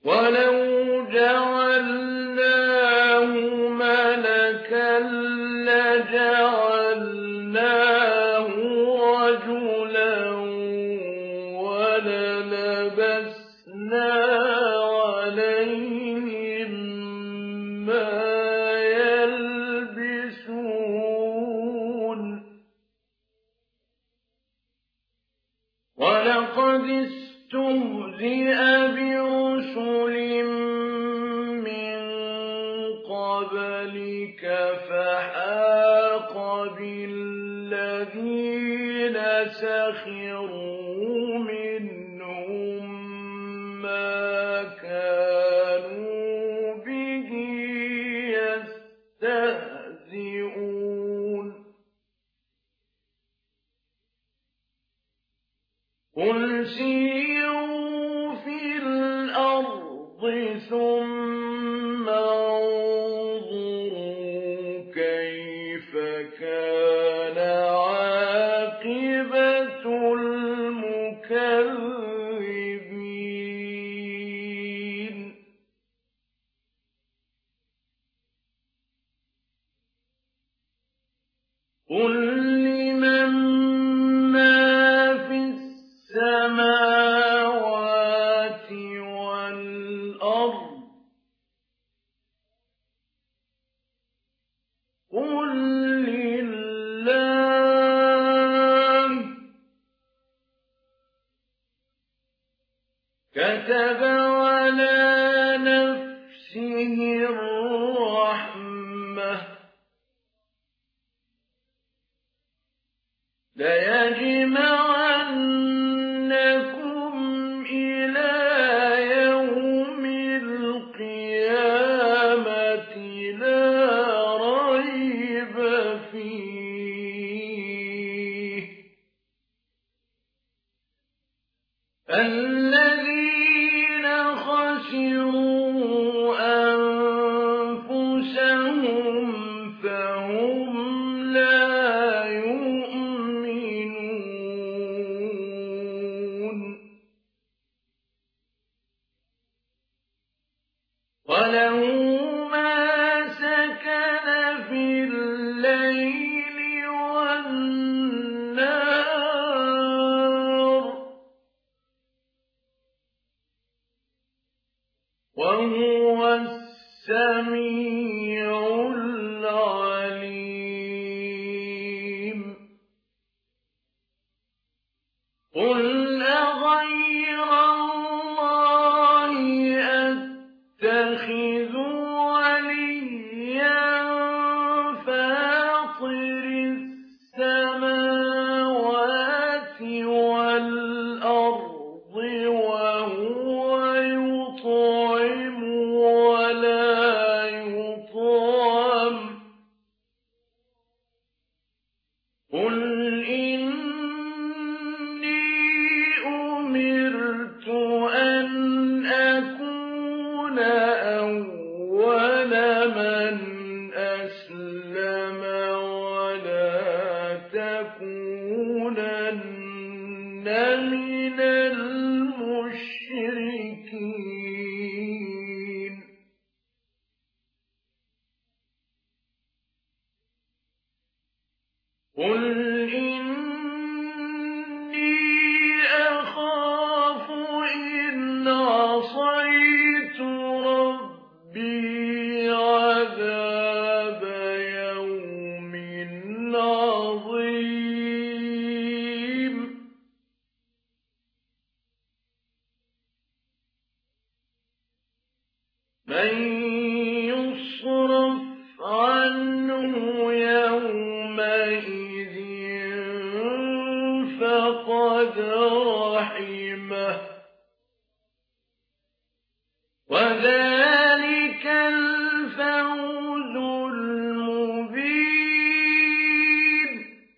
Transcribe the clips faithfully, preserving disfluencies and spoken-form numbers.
وَلَوْ جَعَلْنَاهُ مَلَكًا لَّجَعَلْنَاهُ رَجُلًا وَلَلَبَسْنَا عَلَيْهِم مَّا يَلْبِسُونَ وَلَقَدِ اسْتُهْزِئَ بِرُسُلٍ مِّن قَبْلِكَ فَحَاقَ بِالَّذِينَ سَخِرُوا مِنْهُم مَّا كَانُوا بِهِ يَسْتَهْزِئُونَ قُلْ سِيرُوا فِي الْأَرْضِ ثُمَّ انظُرُوا كَيْفَ كَانَ عَاقِبَةُ الْمُكَذِّبِينَ قُل لِّمَن مَّا فِي السَّمَاوَاتِ وَالْأَرْضِ قُل لِّلَّهِ كَتَبَ عَلَىٰ نَفْسِهِ الرَّحْمَةَ لَيَجْمَعَنَّكُمْ إِلَىٰ يَوْمِ الْقِيَامَةِ لَا رَيْبَ فِيهِ الَّذِينَ خَسِرُوا أَنفُسَهُمْ فَهُمْ لَا يُؤْمِنُونَ وَلَهُ مَا سَكَنَ فِي اللَّيْلِ وَالنَّهَارِ وَهُوَ السَّمِيعُ الْعَلِيمُ قُلْ أَغَيْرَ اللَّهِ أَتَّخِذُ وَلِيًّا فَاطِرِ السَّمَاوَاتِ وَالْأَرْضِ وَهُوَ يُطْعِمُ وَلَا يُطْعَمُ قُلْ إِنِّي أُمِرْتُ أَنْ أَكُونَ أَوَّلَ مَنْ أَسْلَمَ وَلَا تَكُونَنَّ مِنَ الْمُشْرِكِينَ قُلْ إِنِّي أَخَافُ إِنْ عَصَيْتُ رَبِّي عَذَابَ يَوْمٍ عَظِيمٍ مَن يُصْرَفْ عَنْهُ يَوْمَئِذٍ فَقَدْ رَحِمَهُ وَذَلِكَ الْفَوْزُ الْمُبِينُ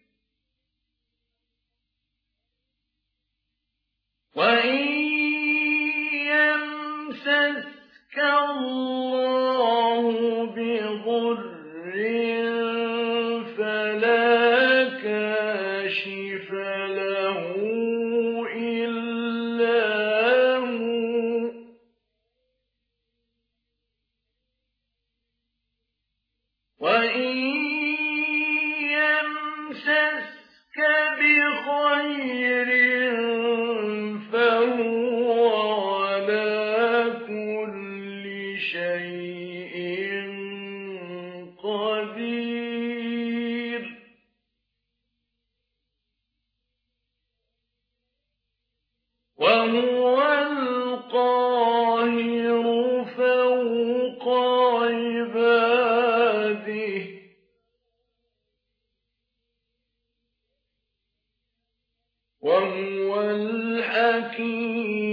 وَإِن يَمْسَسْكَ اللَّهُ بِضُرٍّ فَلَا كَاشِفَ لَهُ إِلَّا هُوَ وهو القاهر فوق عباده وهو الحكيم